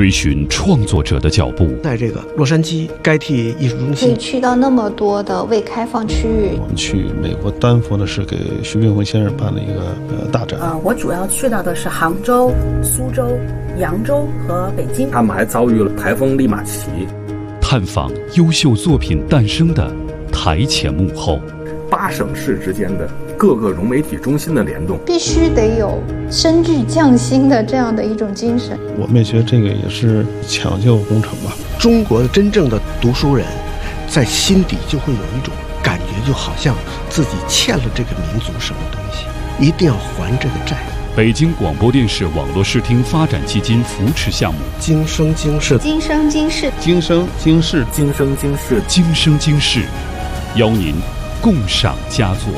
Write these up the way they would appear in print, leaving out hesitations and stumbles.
追寻创作者的脚步。 在这个洛杉矶该替艺术中心， 可以去到那么多的未开放区域。 我们去美国丹佛呢，是给徐悲鸿先生办了一个大展。 我主要去到的是杭州、苏州、扬州和北京。 他们还遭遇了台风利马奇。 探访优秀作品诞生的台前幕后 ，8省市之间的各个融媒体中心的联动， 必须得有深具匠心的这样的一种精神。 我们也觉得这个也是抢救工程吧。 中国的真正的读书人在心底就会有一种感觉，就好像自己欠了这个民族什么东西，一定要还这个债。 北京广播电视网络视听发展基金扶持项目， 今生今世， 今生今世， 今生今世， 今生今世， 今生今世，邀您共赏佳作。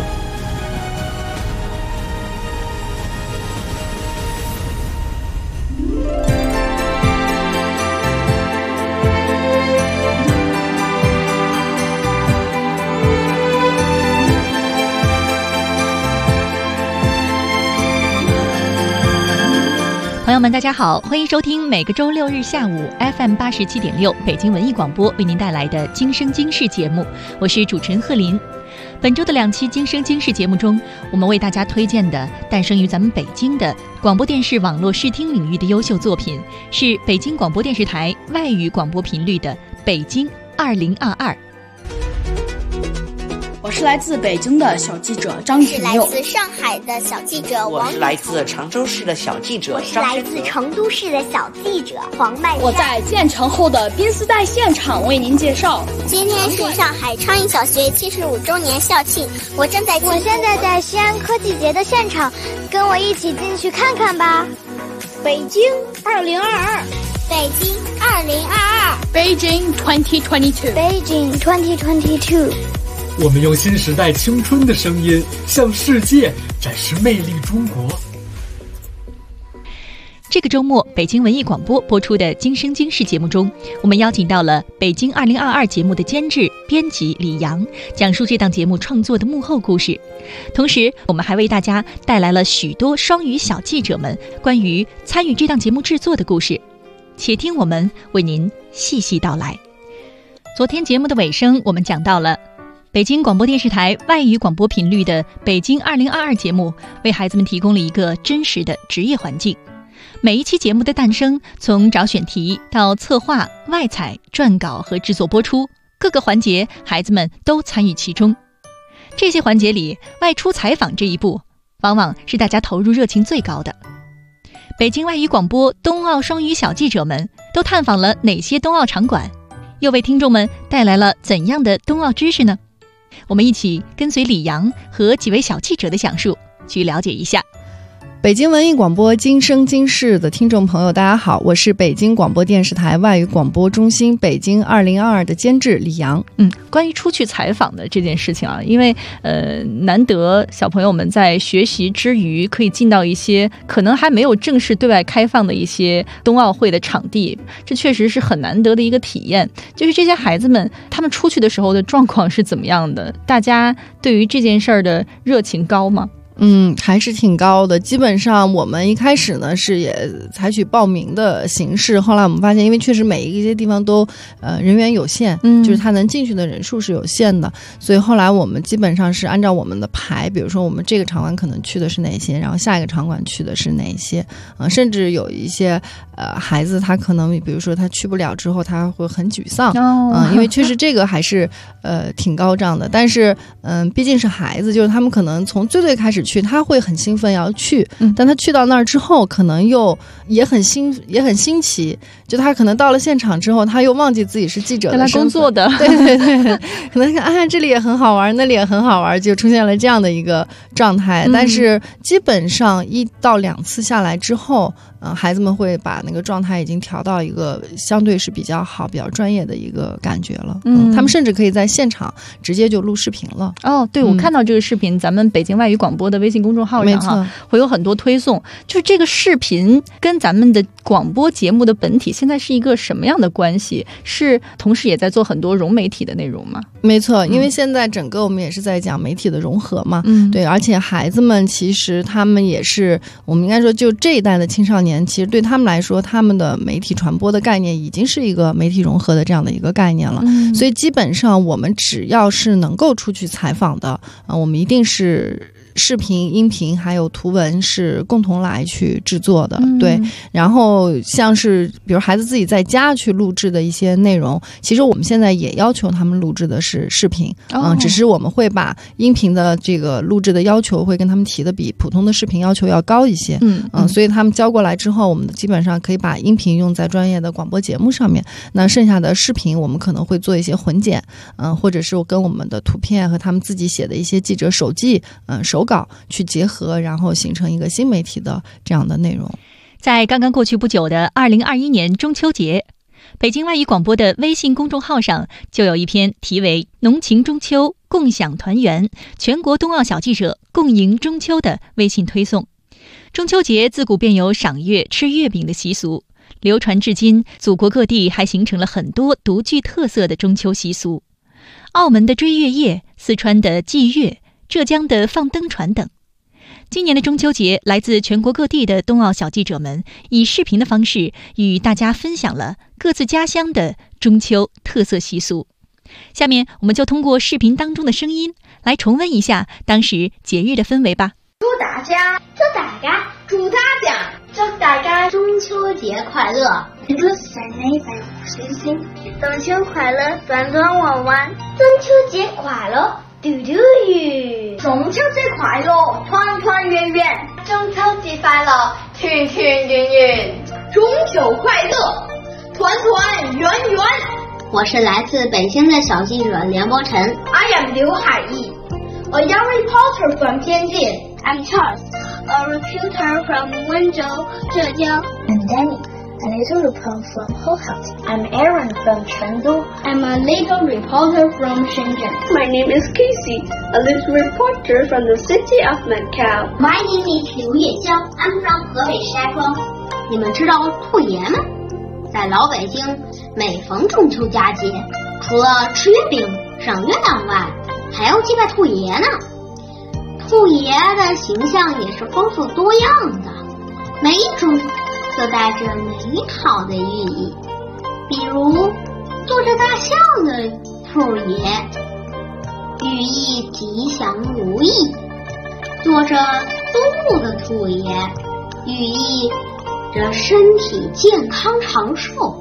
朋友们大家好，欢迎收听每个周六日下午 FM87.6 北京文艺广播为您带来的今生今世节目，我是主持人贺林。本周的2期今生今世节目中，我们为大家推荐的诞生于咱们北京的广播电视网络视听领域的优秀作品，是北京广播电视台外语广播频率的北京2022。 我是来自北京的小记者张是来自上海的小记者王， 我是来自常州市的小记者， 我是来自成都市的小记者黄曼。 我在建成后的滨斯代现场为您介绍。 今天是上海昌邑小学75周年校庆，我现在在西安科技节的现场，跟我一起进去看看吧。 北京2022， 北京2022， Beijing 2022， Beijing 2022。 我们用新时代青春的声音向世界展示魅力中国。 这个周末北京文艺广播播出的今生今世节目中，我们邀请到了北京2022节目的监制编辑李阳，讲述这档节目创作的幕后故事。同时我们还为大家带来了许多双语小记者们关于参与这档节目制作的故事，且听我们为您细细道来。昨天节目的尾声，我们讲到了北京广播电视台外语广播频率的北京2022节目为孩子们提供了一个真实的职业环境。每一期节目的诞生，从找选题到策划、外采、撰稿和制作播出，各个环节孩子们都参与其中。这些环节里，外出采访这一步往往是大家投入热情最高的。北京外语广播冬奥双语小记者们都探访了哪些冬奥场馆，又为听众们带来了怎样的冬奥知识呢？我们一起跟随李阳和几位小记者的讲述，去了解一下。 北京文艺广播今生今世的听众朋友大家好，我是北京广播电视台外语广播中心北京2022的监制李阳。 关于出去采访的这件事情啊，因为难得小朋友们在学习之余可以进到一些可能还没有正式对外开放的一些冬奥会的场地，这确实是很难得的一个体验。就是这些孩子们他们出去的时候的状况是怎么样的？大家对于这件事儿的热情高吗？ 还是挺高的。基本上我们一开始呢是也采取报名的形式，后来我们发现因为确实每一些地方都人员有限，就是他能进去的人数是有限的，所以后来我们基本上是按照我们的排，比如说我们这个场馆可能去的是哪些，然后下一个场馆去的是哪些，甚至有一些孩子他可能比如说他去不了之后他会很沮丧，因为确实这个还是挺高涨的。但是毕竟是孩子，就是他们可能从最开始去他会很兴奋要去，但他去到那儿之后可能又也很新奇，就他可能到了现场之后他又忘记自己是记者的身份， 工作的， 对，可能这里也很好玩那里也很好玩，就出现了这样的一个状态。但是基本上1到2次下来之后，孩子们会把那个状态已经调到一个相对是比较好比较专业的一个感觉了。他们甚至可以在现场直接就录视频了。 对，我看到这个视频，咱们北京外语广播的微信公众号上会有很多推送，就是这个视频跟咱们的广播节目的本体现在是一个什么样的关系？是同时也在做很多融媒体的内容吗？ 没错，因为现在整个我们也是在讲媒体的融合嘛，对，而且孩子们其实他们也是我们应该说就这一代的青少年年，其实对他们来说，他们的媒体传播的概念已经是一个媒体融合的这样的一个概念了。所以基本上我们只要是能够出去采访的，我们一定是视频、音频还有图文是共同来去制作的，对。然后像是比如孩子自己在家去录制的一些内容，其实我们现在也要求他们录制的是视频，只是我们会把音频的这个录制的要求会跟他们提的比普通的视频要求要高一些，所以他们交过来之后，我们基本上可以把音频用在专业的广播节目上面，那剩下的视频我们可能会做一些混剪，或者是跟我们的图片和他们自己写的一些记者手记、手稿去结合，然后形成一个新媒体的这样的内容。 在刚刚过去不久的2021年中秋节，北京外语广播的微信公众号上就有一篇题为“浓情中秋，共享团圆，全国冬奥小记者共迎中秋”的微信推送。中秋节自古便有赏月、吃月饼的习俗，流传至今，祖国各地还形成了很多独具特色的中秋习俗。澳门的追月夜，四川的祭月，浙江的放灯船等。今年的中秋节，来自全国各地的冬奥小记者们以视频的方式与大家分享了各自家乡的中秋特色习俗。下面我们就通过视频当中的声音来重温一下当时节日的氛围吧。 祝大家中秋节快乐！祝三妹百虎星星，中秋快乐，团团圆圆。中秋节快乐，嘟嘟鱼。中秋节快乐，团团圆圆。中秋节快乐，团团圆圆。中秋快乐，团团圆圆。我是来自北京的小记者梁博晨。I am 刘海毅，a young reporter from Tianjin. I'm Charles, a reporter from Wenzhou, Zhejiang. I'm Danny, a little reporter from Hohhot. I'm Aaron from Chengdu. I'm a little reporter from Shenzhen. My name is Casey, a little reporter from the city of Macau. My name is 刘叶香, I'm from 河北石家庄。你们知道兔爷吗？在老北京，每逢中秋佳节，除了吃月饼、赏月亮外，还要祭拜兔爷呢。兔爷的形象也是丰富多样的，每一种都带着美好的寓意。比如坐着大象的兔爷，寓意吉祥如意；坐着动物的兔爷，寓意着身体健康长寿。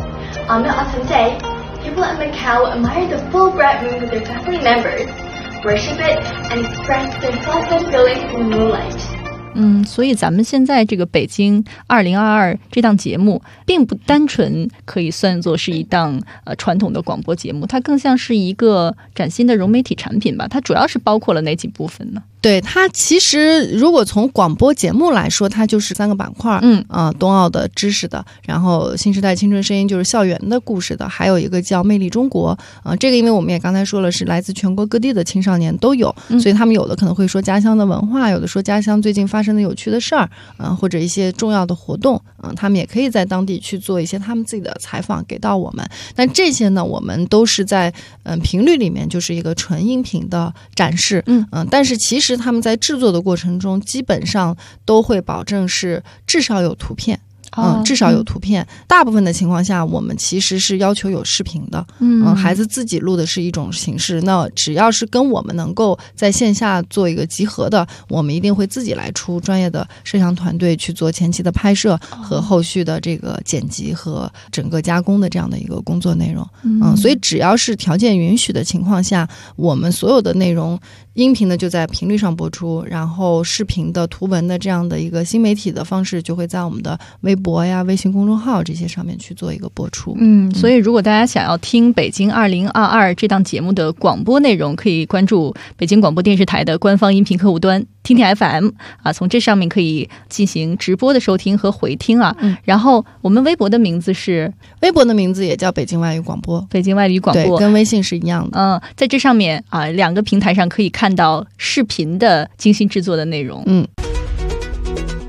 On the autumn day, people at Macau admire the full-bright moon with their family members, worship it, and express their pleasant feelings in moonlight. 所以咱们现在这个北京2022这档节目并不单纯可以算作是一档传统的广播节目，它更像是一个崭新的融媒体产品吧。它主要是包括了哪几部分呢？ 对，它其实如果从广播节目来说，它就是3个板块，冬奥的知识的，然后新时代青春声音就是校园的故事的，还有一个叫魅力中国，这个因为我们也刚才说了是来自全国各地的青少年都有，所以他们有的可能会说家乡的文化，有的说家乡最近发生的有趣的事儿，或者一些重要的活动，他们也可以在当地去做一些他们自己的采访给到我们。但这些呢，我们都是在频率里面就是一个纯音频的展示，但是其实他们在制作的过程中基本上都会保证是至少有图片，至少有图片。大部分的情况下我们其实是要求有视频的，孩子自己录的是一种形式，那只要是跟我们能够在线下做一个集合的，我们一定会自己来出专业的摄像团队去做前期的拍摄和后续的这个剪辑和整个加工的这样的一个工作内容。所以只要是条件允许的情况下，我们所有的内容音频的就在频率上播出，然后视频的图文的这样的一个新媒体的方式就会在我们的微博呀、微信公众号这些上面去做一个播出。 所以如果大家想要听北京2022这档节目的广播内容，可以关注北京广播电视台的官方音频客户端听听 FM 从这上面可以进行直播的收听和回听然后我们微博的名字也叫北京外语广播， 对，跟微信是一样的。 在这上面2个平台上可以看到视频的精心制作的内容。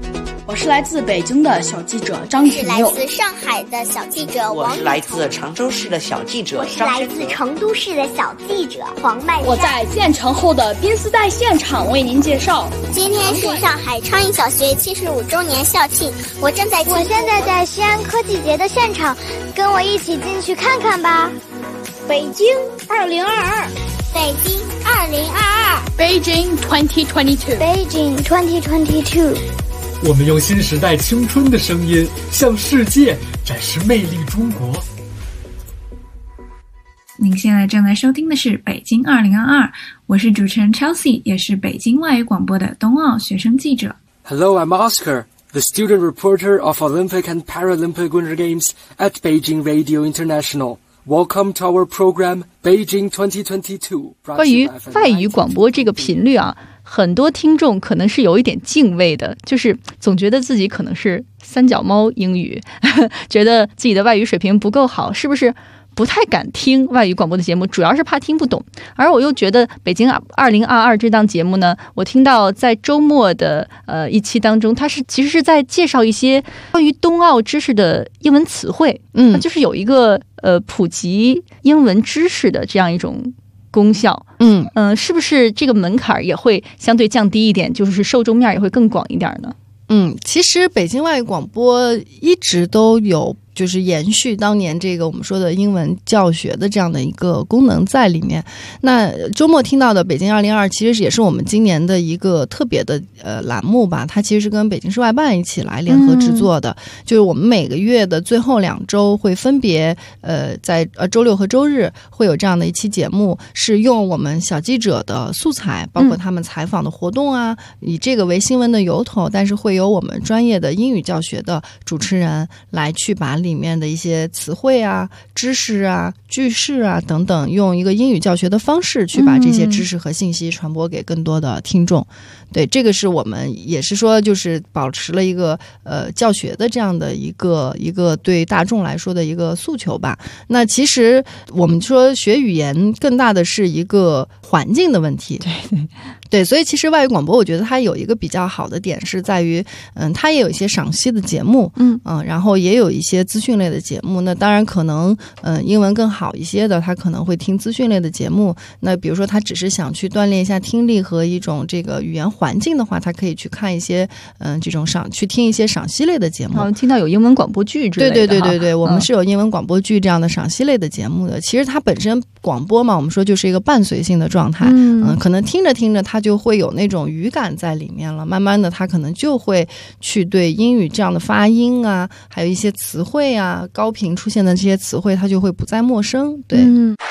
我是来自北京的小记者张是来婷佑， 自上海的小记者王我是来自常州市的小记者我是来自成都市的小记者黄曼珊。 我在建成后的滨丝带现场为您介绍。 今天是上海昌邑小学75周年校庆，我现在在西安科技节的现场，跟我一起进去看看吧。 北京2022， 北京2022， Beijing 2022， Beijing 2022。 我们用新时代青春的声音，向世界展示魅力中国。 您现在正在收听的是北京2022，我是主持人 Chelsea， 也是北京外语广播的冬奥学生记者。 Hello, I'm Oscar, the student reporter of Olympic and Paralympic Winter Games at Beijing Radio International.Welcome to our program, Beijing 2022. 关于外语广播这个频率啊，很多听众可能是有一点敬畏的，就是总觉得自己可能是三脚猫英语，觉得自己的外语水平不够好，是不是不太敢听外语广播的节目，主要是怕听不懂。而我又觉得北京2022这档节目呢，我听到在周末的一期当中，它其实是在介绍一些关于冬奥知识的英文词汇，它就是有一个普及英文知识的这样一种功效。是不是这个门槛也会相对降低一点，就是受众面也会更广一点呢？ 其实北京外语广播一直都有就是延续当年这个我们说的英文教学的这样的一个功能在里面。那周末听到的北京2022其实也是我们今年的一个特别的栏目吧，它其实是跟北京市外办一起来联合制作的，就是我们每个月的最后2周会分别在周六和周日会有这样的一期节目，是用我们小记者的素材，包括他们采访的活动啊，以这个为新闻的由头，但是会有我们专业的英语教学的主持人来去把里面的一些词汇啊、知识啊、句式啊等等，用一个英语教学的方式去把这些知识和信息传播给更多的听众。对，这个是我们也是说就是保持了一个教学的这样的一个对大众来说的一个诉求吧。那其实我们说学语言更大的是一个环境的问题。对，所以其实外语广播我觉得它有一个比较好的点是在于它也有一些赏析的节目，然后也有一些资讯类的节目。那当然可能英文更好一些的他可能会听资讯类的节目，那比如说他只是想去锻炼一下听力和一种这个语言环境的话，他可以去看一些这种去听一些赏析类的节目。 听到有英文广播剧之类的。 对，我们是有英文广播剧这样的赏析类的节目的。其实它本身广播嘛，我们说就是一个伴随性的状态，可能听着听着它就会有那种语感在里面了，慢慢的它可能就会去对英语这样的发音啊，还有一些词汇啊，高频出现的这些词汇它就会不再陌生。对。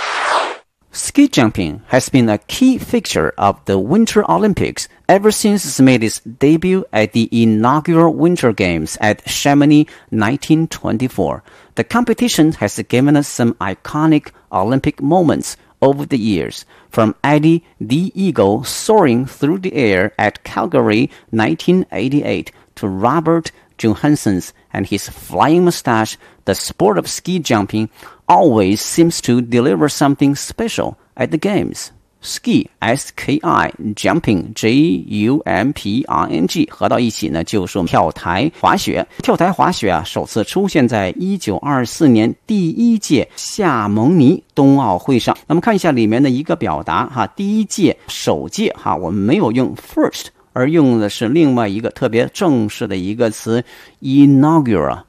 Ski jumping has been a key feature of the Winter Olympics ever since it made its debut at the inaugural Winter Games at Chamonix 1924. The competition has given us some iconic Olympic moments over the years, from Eddie the Eagle soaring through the air at Calgary 1988 to Robert Johansson's and his flying mustache. The sport of ski jumping always seems to deliver something special at the games. Ski, S-K-I, jumping, J-U-M-P-I-N-G 合到一起呢，就是跳台滑雪。跳台滑雪啊，首次出现在1924年第1届夏蒙尼冬奥会上。那么看一下里面的一个表达哈，第1届首届哈，我们没有用 first， 而用的是另外一个特别正式的一个词 inaugural，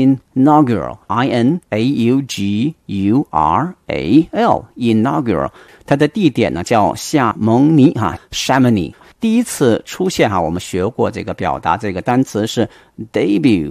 I-N-A-U-G-U-R-A-L inaugural， 它的地点呢叫夏蒙尼哈 Chamonix。 第一次出现哈，我们学过这个表达，这个单词是 debut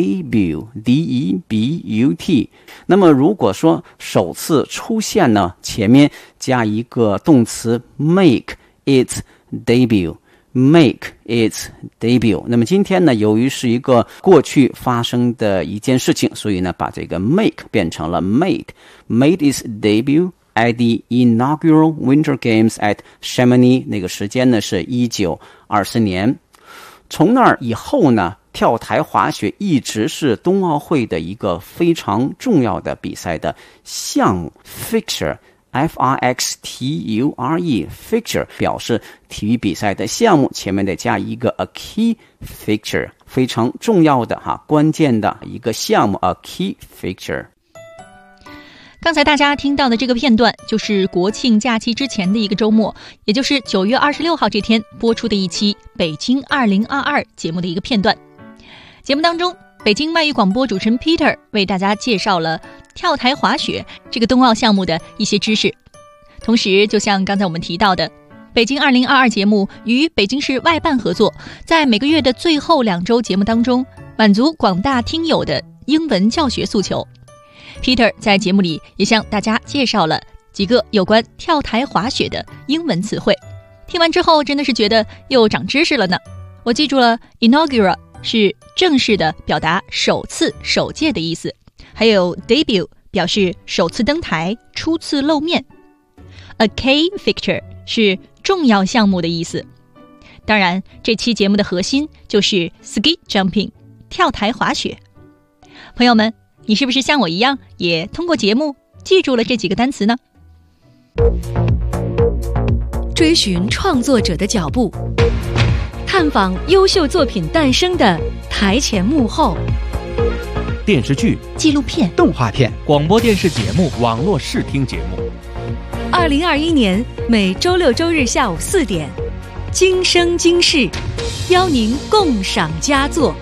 D-E-B-U-T。 那么如果说首次出现呢，前面加一个动词 make its debut，make its debut。 那么今天呢，由于是一个过去发生的一件事情，所以呢把这个 make 变成了 made its debut at the inaugural Winter Games at Chamonix。 那个时间呢是1924年。从那儿以后呢，跳台滑雪一直是冬奥会的一个非常重要的比赛的项目 fixture fixture fixture 表示体育比赛的项目前面得加一个 a key fixture， 非常重要的关键的一个项目 a key fixture。 刚才大家听到的这个片段就是国庆假期之前的一个周末，也就是9月26号这天播出的一期北京2022节目的一个片段。节目当中，北京外语广播主持人 Peter 为大家介绍了跳台滑雪这个冬奥项目的一些知识。同时就像刚才我们提到的，北京2022节目与北京市外办合作，在每个月的最后2周节目当中，满足广大听友的英文教学诉求。Peter 在节目里也向大家介绍了几个有关跳台滑雪的英文词汇。听完之后真的是觉得又长知识了呢。我记住了 inaugural 是正式的表达首次首届的意思，还有 debut 表示首次登台初次露面， a key fixture 是重要项目的意思。当然这期节目的核心就是 ski jumping 跳台滑雪。朋友们，你是不是像我一样也通过节目记住了这几个单词呢？ 追寻创作者的脚步，探访优秀作品诞生的台前幕后。 电视剧、 纪录片、 动画片、广播电视节目、网络视听节目。 2021年每周6周日下午4点，今生今世，邀您共赏佳作。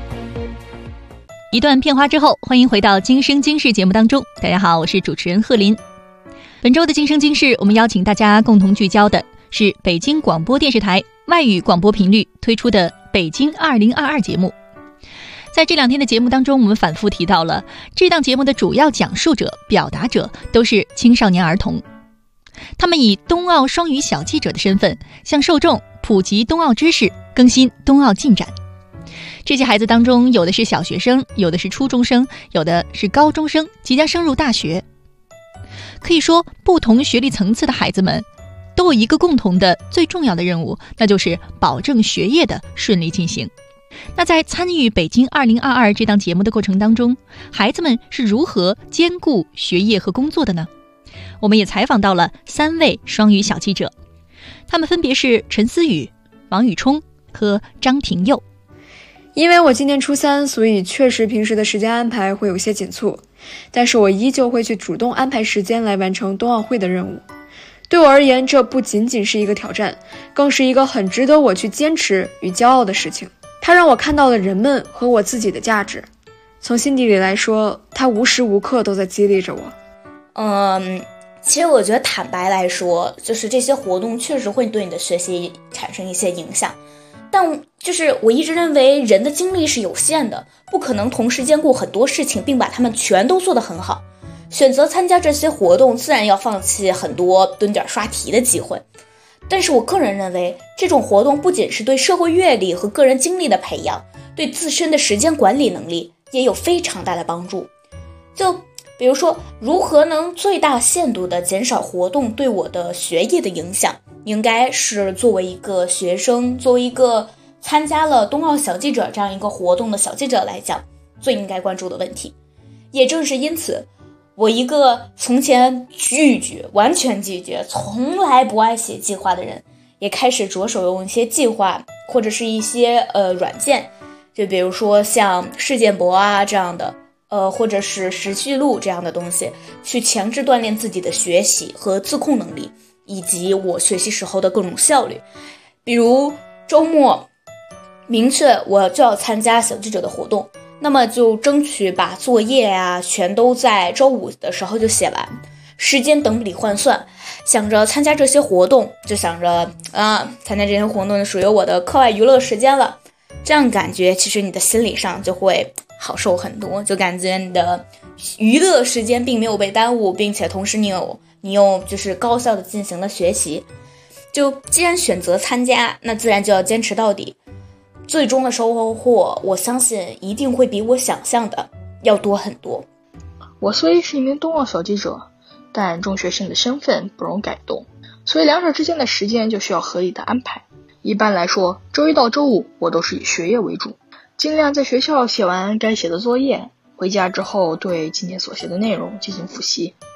一段片花之后，欢迎回到今生今世节目当中。大家好，我是主持人贺林。本周的今生今世，我们邀请大家共同聚焦的是北京广播电视台外语广播频率推出的北京2022节目。在这2天的节目当中，我们反复提到了这档节目的主要讲述者、表达者都是青少年儿童。他们以冬奥双语小记者的身份，向受众普及冬奥知识，更新冬奥进展。这些孩子当中，有的是小学生，有的是初中生，有的是高中生，即将升入大学。可以说，不同学历层次的孩子们都有一个共同的最重要的任务，那就是保证学业的顺利进行。那在参与北京2022这档节目的过程当中，孩子们是如何兼顾学业和工作的呢？我们也采访到了3位双语小记者，他们分别是陈思雨、王宇冲和张廷佑。 因为我今年初3，所以确实平时的时间安排会有些紧促，但是我依旧会去主动安排时间来完成冬奥会的任务。对我而言，这不仅仅是一个挑战，更是一个很值得我去坚持与骄傲的事情。它让我看到了人们和我自己的价值。从心底里来说，它无时无刻都在激励着我。 其实我觉得坦白来说，就是这些活动确实会对你的学习产生一些影响。但就是我一直认为人的精力是有限的，不可能同时兼顾很多事情并把它们全都做得很好。选择参加这些活动，自然要放弃很多蹲点刷题的机会。但是我个人认为，这种活动不仅是对社会阅历和个人经历的培养，对自身的时间管理能力也有非常大的帮助。就比如说，如何能最大限度地减少活动对我的学业的影响，应该是作为一个学生，作为一个参加了冬奥小记者这样一个活动的小记者来讲，最应该关注的问题。也正是因此，我一个从前完全拒绝，从来不爱写计划的人，也开始着手用一些计划或者是一些软件，就比如说像事件簿啊这样的，或者是时序录这样的东西，去强制锻炼自己的学习和自控能力，以及我学习时候的各种效率。比如周末明确我就要参加小记者的活动，那么就争取把作业啊全都在周5的时候就写完，时间等比换算，想着参加这些活动，就想着参加这些活动属于我的课外娱乐时间了。这样感觉其实你的心理上就会好受很多，就感觉你的娱乐时间并没有被耽误，并且同时你又就是高效的进行了学习。就既然选择参加，那自然就要坚持到底。最终的收获，我相信一定会比我想象的要多很多。 我虽是一名冬奥小记者，但中学生的身份不容改动，所以两者之间的时间就需要合理的安排。一般来说，周一到周五我都是以学业为主，尽量在学校写完该写的作业，回家之后对今天所写的内容进行复习。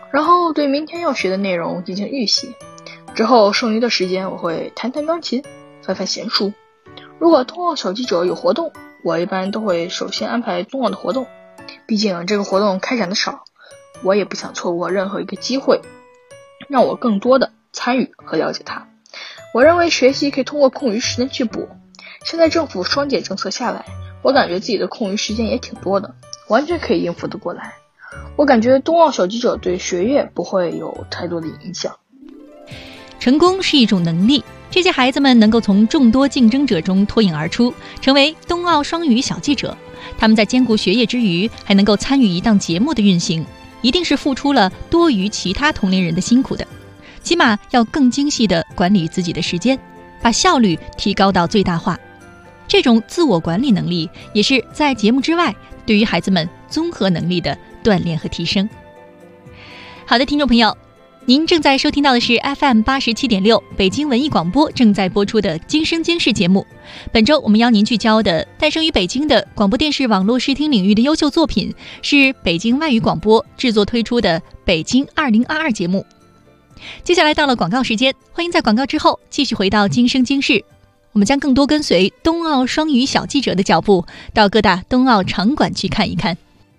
然后对明天要学的内容进行预习。之后剩余的时间我会弹弹钢琴，翻翻闲书。如果冬奥小记者有活动，我一般都会首先安排冬奥的活动，毕竟这个活动开展的少，我也不想错过任何一个机会让我更多的参与和了解它。我认为学习可以通过空余时间去补，现在政府双减政策下来，我感觉自己的空余时间也挺多的，完全可以应付得过来。我感觉冬奥小记者对学业不会有太多的影响。 成功是一种能力，这些孩子们能够从众多竞争者中脱颖而出，成为冬奥双语小记者。他们在兼顾学业之余，还能够参与一档节目的运行，一定是付出了多于其他同龄人的辛苦的。起码要更精细地管理自己的时间，把效率提高到最大化。这种自我管理能力，也是在节目之外对于孩子们综合能力的锻炼和提升。好的，听众朋友，您正在收听到的是 FM87.6 北京文艺广播正在播出的今生今世节目。本周我们邀您聚焦的诞生于北京的广播电视网络视听领域的优秀作品，是北京外语广播制作推出的北京2022节目。接下来到了广告时间，欢迎在广告之后继续回到今生今世，我们将更多跟随冬奥双语小记者的脚步，到各大冬奥场馆去看一看。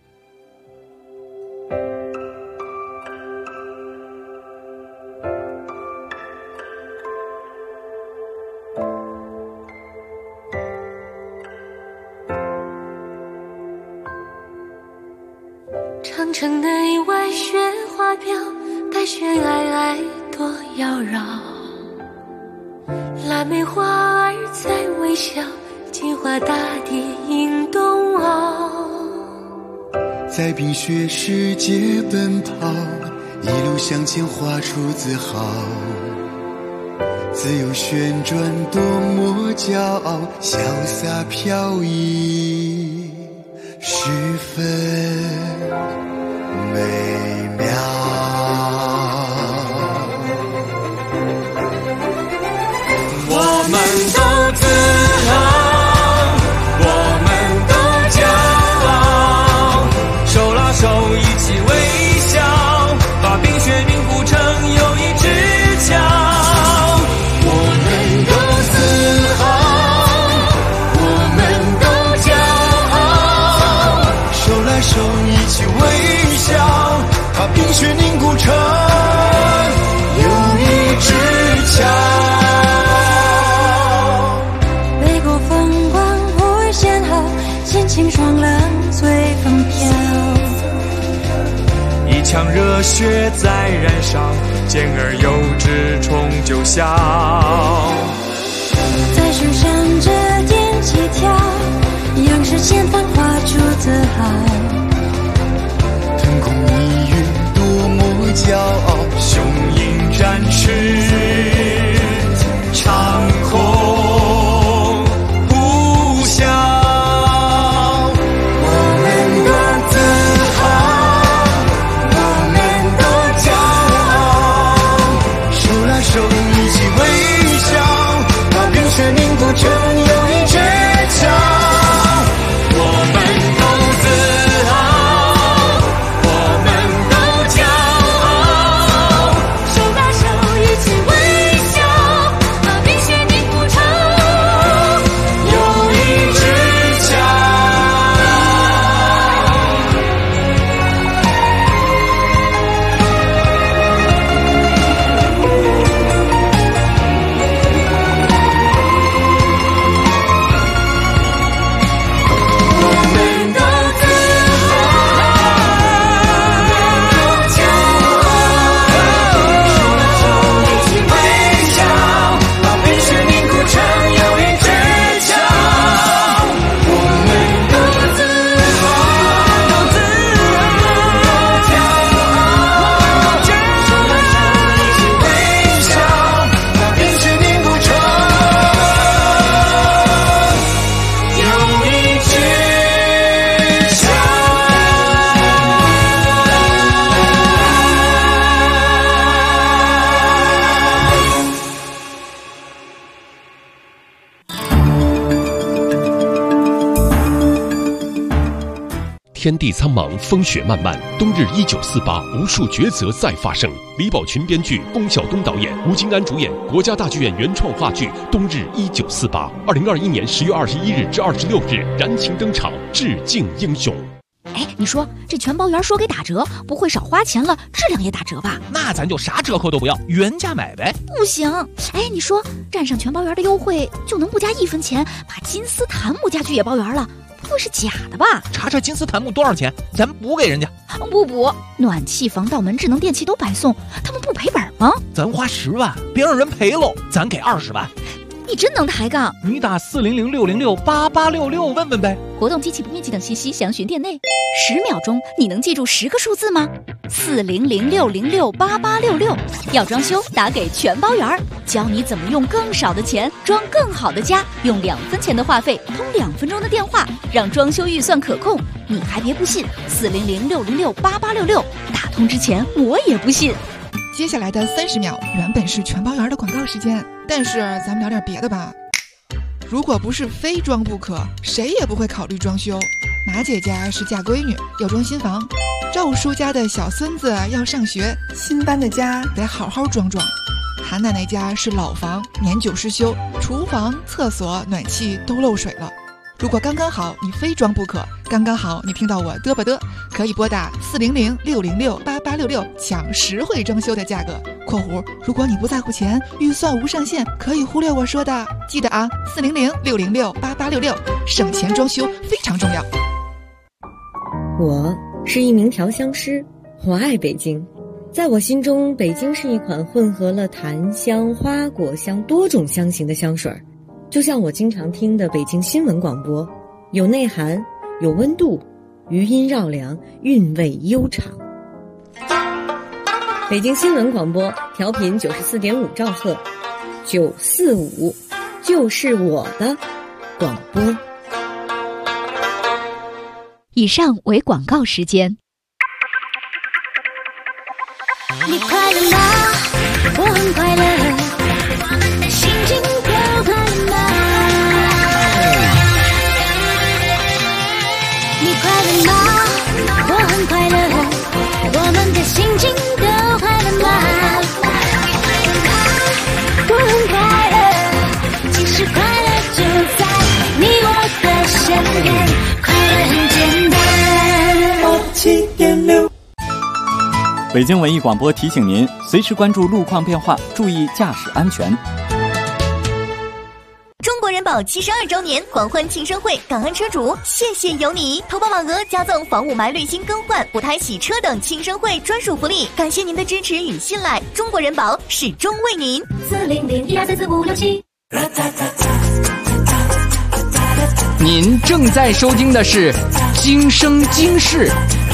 长城内外雪花飘，该悬皑皑多妖娆。腊梅花儿在微笑，金花大地迎冬奥。 在冰雪世界奔跑，一路向前画出自豪。自由旋转多么骄傲，潇洒飘逸十分美妙。 我们都自豪，我们都骄傲，手拉手一起微笑，把冰雪凝固成友谊之桥。我们都自豪，我们都骄傲，手拉手一起微笑，把冰雪凝固成友谊之桥。清爽浪随风飘，一腔热血在燃烧，健儿有志冲就笑。在树上这点起跳，仰视前方画出自豪。 腾空一跃多么骄傲， 雄鹰展翅长空呼啸。成友谊之桥，我们都自豪， 天地苍茫，风雪漫漫，冬日1948，无数抉择再发生。李宝群编剧，龚晓东导演，吴京安主演，国家大剧院原创话剧《冬日1948》，2021年10月21日至26日燃情登场，致敬英雄。 哎，你说这全包园说给打折，不会少花钱了，质量也打折吧？ 那咱就啥折扣都不要，原价买呗。 不行，哎，你说占上全包园的优惠，就能不加1分钱把金丝檀木家具也包园了？不会是假的吧？ 查查金丝檀木多少钱，咱补给人家。 不补，暖气、防盗门、智能电器都白送，他们不赔本吗？ 咱花10万，别让人赔喽，咱给20万。 你真能抬杠！ 你打400-606-8866问问呗。 活动机器不面积等信息详询店内。10秒钟，你能记住10个数字吗？400-606-8866。要装修，打给全包园，教你怎么用更少的钱装更好的家，用2分钱的话费通2分钟的电话，让装修预算可控。你还别不信，400-606-8866。打通之前我也不信。 接下来的30秒原本是全包园的广告时间，但是咱们聊点别的吧。如果不是非装不可，谁也不会考虑装修。马姐家是嫁闺女，要装新房；赵叔家的小孙子要上学，新搬的家得好好装装。韩奶奶家是老房，年久失修，厨房、厕所、暖气都漏水了。如果刚刚好你非装不可，刚刚好你听到我嘚吧嘚，可以拨打400-606-8866抢实惠装修的价格（括弧如果你不在乎钱，预算无上限，可以忽略我说的）。记得啊，400-606-8866，省钱装修非常重要。 我是一名调香师，我爱北京。在我心中，北京是一款混合了檀香、花果香多种香型的香水，就像我经常听的北京新闻广播，有内涵，有温度，余音绕梁，韵味悠长。北京新闻广播调频94.5兆赫，945就是我的广播。 以上为广告时间。 你快乐吗？我很快乐，我们的心情都快乐吗？你快乐吗？我很快乐，我们的心情都快乐吗？我很快乐，其实快乐就在你我的身边，快乐很简单。7.6 北京文艺广播提醒您，随时关注路况变化，注意驾驶安全。 中国人保72周年狂欢庆生会，感恩车主，谢谢有你！投保满额加赠房雾霾滤芯更换、补胎洗车等庆生会专属福利，感谢您的支持与信赖，中国人保始终为您。400-1244567。 您正在收听的是《今生今世》。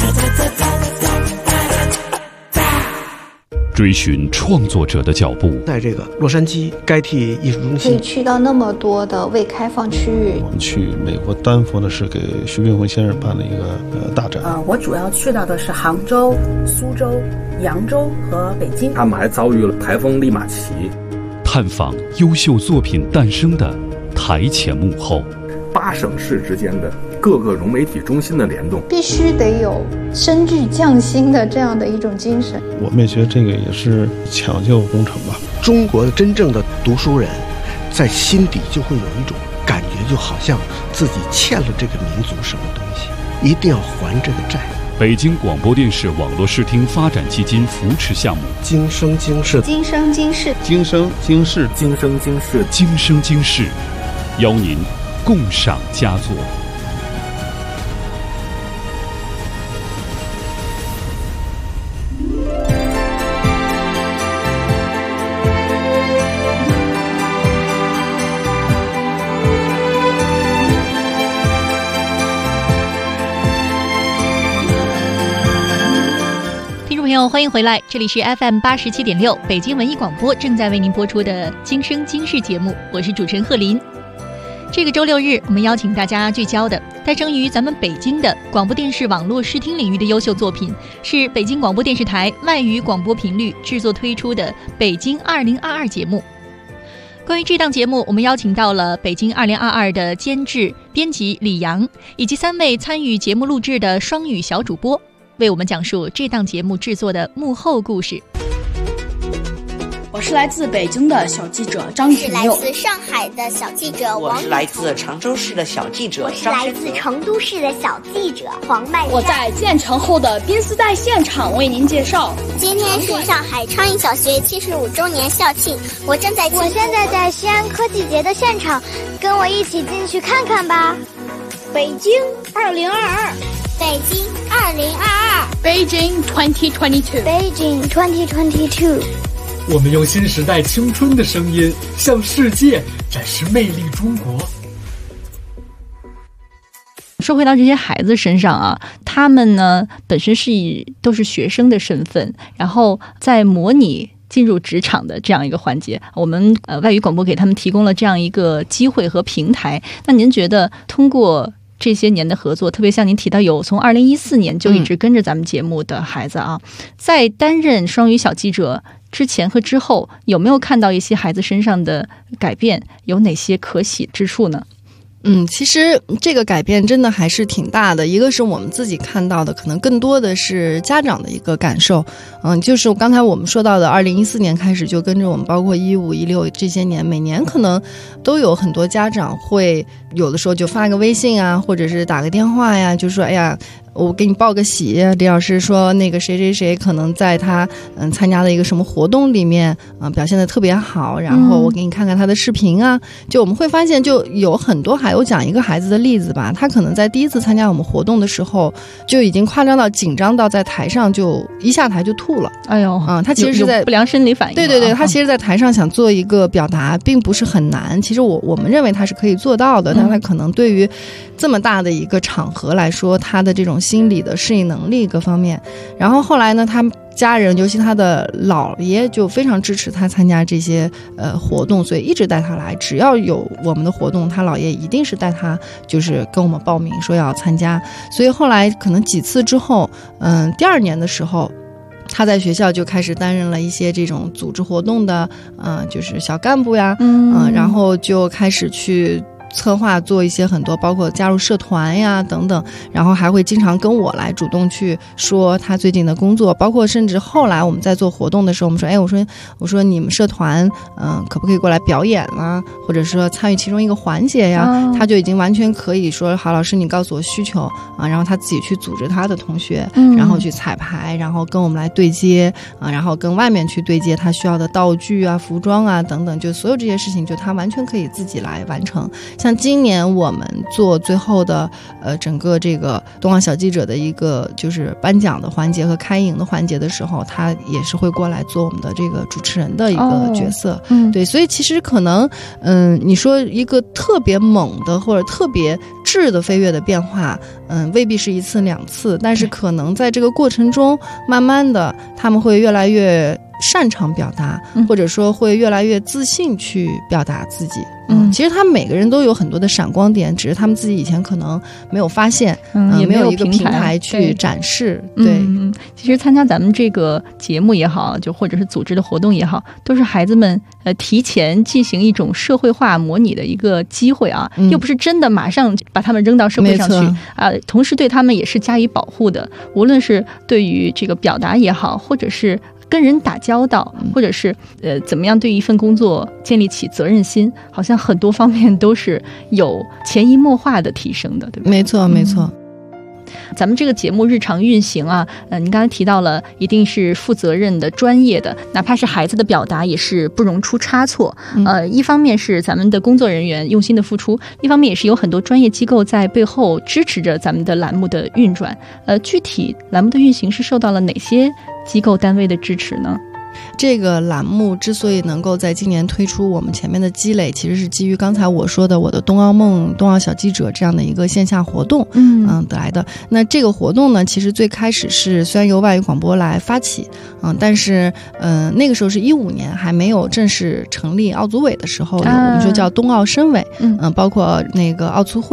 追寻创作者的脚步， 在这个洛杉矶该替艺术中心， 可以去到那么多的未开放区域。 我们去美国丹佛的是给徐冰辉先生办了一个大展。 我主要去到的是杭州、苏州、扬州和北京。 他们还遭遇了台风利马奇， 探访优秀作品诞生的台前幕后 ，8省市之间的各个融媒体中心的联动， 必须得有升至匠心的这样的一种精神。 我们也觉得这个也是抢救工程吧。 中国真正的读书人，在心底就会有一种感觉，就好像自己欠了这个民族什么东西，一定要还这个债。 北京广播电视网络视听发展基金扶持项目， 今生今世， 今生今世， 今生今世， 今生今世， 今生今世，邀您共赏佳作。 欢迎回来，这里是 FM 87.6北京文艺广播正在为您播出的《今生今世》节目，我是主持人贺林。这个周六日，我们邀请大家聚焦的诞生于咱们北京的广播电视网络视听领域的优秀作品，是北京广播电视台外语广播频率制作推出的北京2022节目。关于这档节目，我们邀请到了北京2022的监制、 编辑李阳，以及3位参与节目录制的双语小主播，为我们讲述这档节目制作的幕后故事。 我是来自北京的小记者张婷佑， 我是来自上海的小记者王， 我是来自常州市的小记者张，我是来自成都市的小记者黄曼珊。 我在建成后的滨斯代现场为您介绍。 今天是上海昌邑小学75周年校庆，我现在在西安科技节的现场，跟我一起进去看看吧。 北京2022， 北京2022， Beijing 2022， Beijing 2022。 我们用新时代青春的声音向世界展示魅力中国。 说回到这些孩子身上啊，他们呢本身都是学生的身份，然后在模拟进入职场的这样一个环节，我们外语广播给他们提供了这样一个机会和平台。那您觉得通过这些年的合作，特别像您提到有从2014年就一直跟着咱们节目的孩子啊，在担任双语小记者之前和之后，有没有看到一些孩子身上的改变？有哪些可喜之处呢？ 其实这个改变真的还是挺大的。一个是我们自己看到的，可能更多的是家长的一个感受。就是刚才我们说到的2014年开始就跟着我们，包括15、16这些年，每年可能都有很多家长会有的时候就发个微信啊，或者是打个电话呀，就说哎呀，我给你报个喜，李老师说那个谁谁谁可能在他参加的一个什么活动里面表现得特别好，然后我给你看看他的视频啊。就我们会发现就有很多我讲一个孩子的例子吧，他可能在第一次参加我们活动的时候就已经夸张到紧张到在台上就一下台就吐了。 哎呦， 他其实是在有不良生理反应。 对对对，他其实在台上想做一个表达并不是很难，其实我们认为他是可以做到的，但他可能对于这么大的一个场合来说，他的这种心理的适应能力各方面。然后后来呢，他家人尤其他的姥爷就非常支持他参加这些活动，所以一直带他来，只要有我们的活动，他姥爷一定是带他就是跟我们报名说要参加。所以后来可能几次之后第2年的时候，他在学校就开始担任了一些这种组织活动的就是小干部呀，然后就开始去策划做一些很多，包括加入社团呀等等，然后还会经常跟我来主动去说他最近的工作，包括甚至后来我们在做活动的时候，我们说我说你们社团可不可以过来表演啊，或者说参与其中一个环节呀，他就已经完全可以说好，老师你告诉我需求啊，然后他自己去组织他的同学，然后去彩排，然后跟我们来对接啊，然后跟外面去对接他需要的道具啊、服装啊等等，就所有这些事情就他完全可以自己来完成。像今年我们做最后的整个这个东方小记者的一个就是颁奖的环节和开营的环节的时候，他也是会过来做我们的这个主持人的一个角色。对，所以其实可能你说一个特别猛的或者特别质的飞跃的变化，未必是1次2次，但是可能在这个过程中慢慢的他们会越来越擅长表达，或者说会越来越自信去表达自己。其实他们每个人都有很多的闪光点，只是他们自己以前可能没有发现， 也没有一个平台去展示。 对，其实参加咱们这个节目也好，就或者是组织的活动也好，都是孩子们提前进行一种社会化模拟的一个机会啊，又不是真的马上把他们扔到社会上去啊，同时对他们也是加以保护的，无论是对于这个表达也好，或者是跟人打交道，或者是怎么样对一份工作建立起责任心，好像很多方面都是有潜移默化的提升的，对吧？ 没错没错。 咱们这个节目日常运行啊，您刚才提到了一定是负责任的、专业的，哪怕是孩子的表达也是不容出差错。一方面是咱们的工作人员用心的付出，一方面也是有很多专业机构在背后支持着咱们的栏目的运转。具体栏目的运行是受到了哪些机构单位的支持呢？ 这个栏目之所以能够在今年推出，我们前面的积累其实是基于刚才我说的我的冬奥梦、冬奥小记者这样的一个线下活动得来的。那这个活动呢，其实最开始是虽然由外语广播来发起，但是那个时候是15年还没有正式成立奥组委的时候，我们说叫冬奥申委，包括那个奥促会，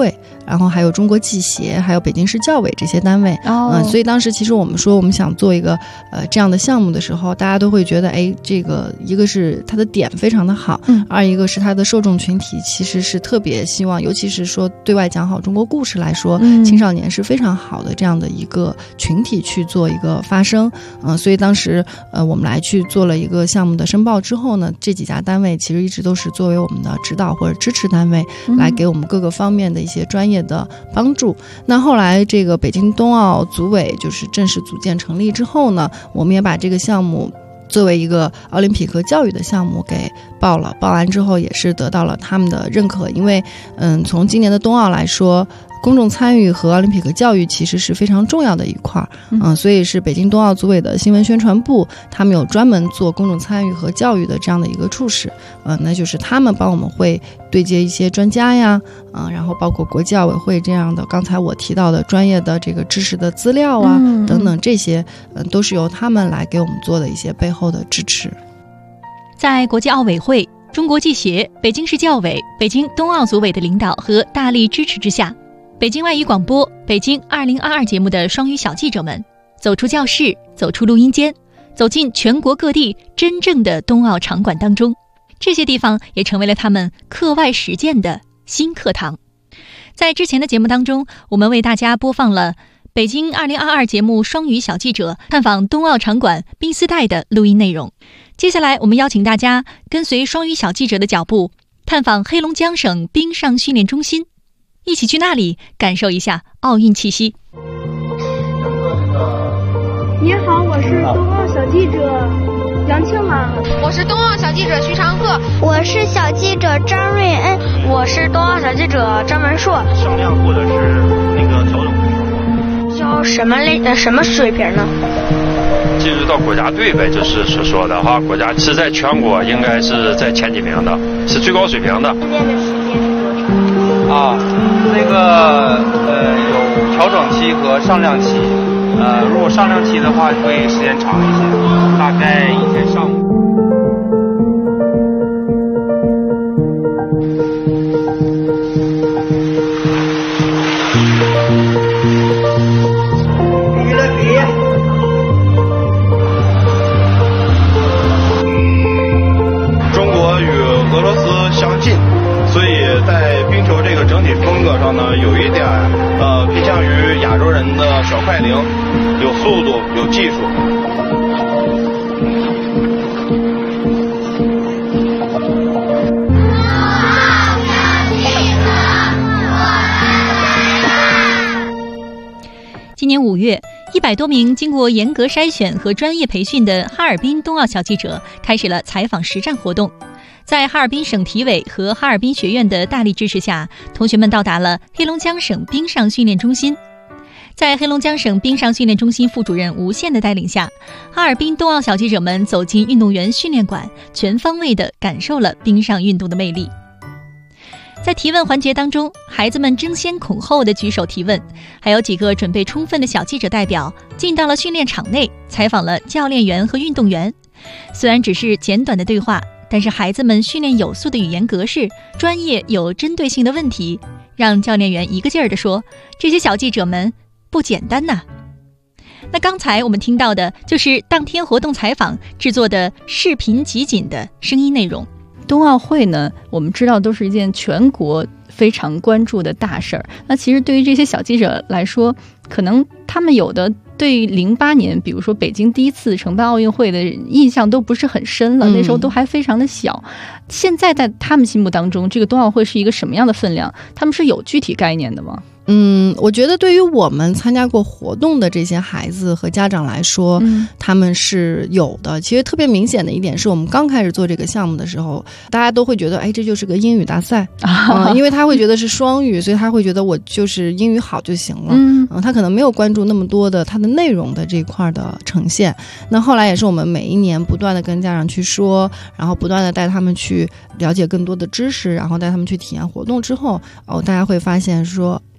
然后还有中国技协，还有北京市教委这些单位。所以当时其实我们说我们想做一个这样的项目的时候，大家都会觉得这个一个是它的点非常的好，二一个是它的受众群体其实是特别希望，尤其是说对外讲好中国故事来说，青少年是非常好的这样的一个群体去做一个发声。所以当时我们来去做了一个项目的申报之后呢，这几家单位其实一直都是作为我们的指导或者支持单位，来给我们各个方面的一些专业的帮助。那后来这个北京冬奥组委就是正式组建成立之后呢，我们也把这个项目作为一个奥林匹克教育的项目给报了，报完之后也是得到了他们的认可。因为从今年的冬奥来说，公众参与和奥林匹克教育其实是非常重要的一块，所以是北京冬奥组委的新闻宣传部，他们有专门做公众参与和教育的这样的一个处室，那就是他们帮我们会对接一些专家呀，然后包括国际奥委会这样的刚才我提到的专业的这个知识的资料啊，等等，这些都是由他们来给我们做的一些背后的支持。 在国际奥委会、中国技协、北京市教委、北京冬奥组委的领导和大力支持之下，北京外语广播北京2022节目的双语小记者们走出教室，走出录音间，走进全国各地真正的冬奥场馆当中，这些地方也成为了他们课外实践的新课堂。在之前的节目当中，我们为大家播放了北京2022节目双语小记者探访冬奥场馆冰丝带的录音内容。接下来我们邀请大家跟随双语小记者的脚步，探访黑龙江省冰上训练中心，一起去那里感受一下奥运气息。 你好，我是冬奥小记者杨庆满。 我是冬奥小记者徐长鹤。 我是小记者张瑞恩。 我是冬奥小记者张文硕。 项量或者是那个调整。 教什么水平呢？ 进入到国家队呗，就是所说的哈，国家是在全国应该是在前几名的，是最高水平的。 训练的时间是多长？ 那个有调整期和上量期，如果上量期的话会时间长一些，大概一天上午。中国与俄罗斯相近，所以在冰球这个整体风格上呢，有一点偏向于亚洲人的小快灵，有速度，有技术。 今年5月，100多名经过严格筛选和专业培训的哈尔滨冬奥小记者开始了采访实战活动。在哈尔滨省体委和哈尔滨学院的大力支持下，同学们到达了黑龙江省冰上训练中心。在黑龙江省冰上训练中心副主任吴宪的带领下，哈尔滨冬奥小记者们走进运动员训练馆，全方位地感受了冰上运动的魅力。在提问环节当中，孩子们争先恐后的举手提问，还有几个准备充分的小记者代表进到了训练场内，采访了教练员和运动员。虽然只是简短的对话，但是孩子们训练有素的语言格式，专业有针对性的问题，让教练员一个劲儿地说，这些小记者们不简单呐。那刚才我们听到的就是当天活动采访制作的视频集锦的声音内容。 冬奥会呢，我们知道都是一件全国非常关注的大事儿。那其实对于这些小记者来说，可能他们有的对于08年，比如说北京第一次承办奥运会的印象都不是很深了，那时候都还非常的小。现在在他们心目当中，这个冬奥会是一个什么样的分量？他们是有具体概念的吗？ 我觉得对于我们参加过活动的这些孩子和家长来说，他们是有的。其实特别明显的一点是，我们刚开始做这个项目的时候，大家都会觉得，这就是个英语大赛，因为他会觉得是双语，所以他会觉得我就是英语好就行了。他可能没有关注那么多的它的内容的这一块的呈现。那后来也是我们每一年不断的跟家长去说，然后不断的带他们去了解更多的知识，然后带他们去体验活动之后，大家会发现说，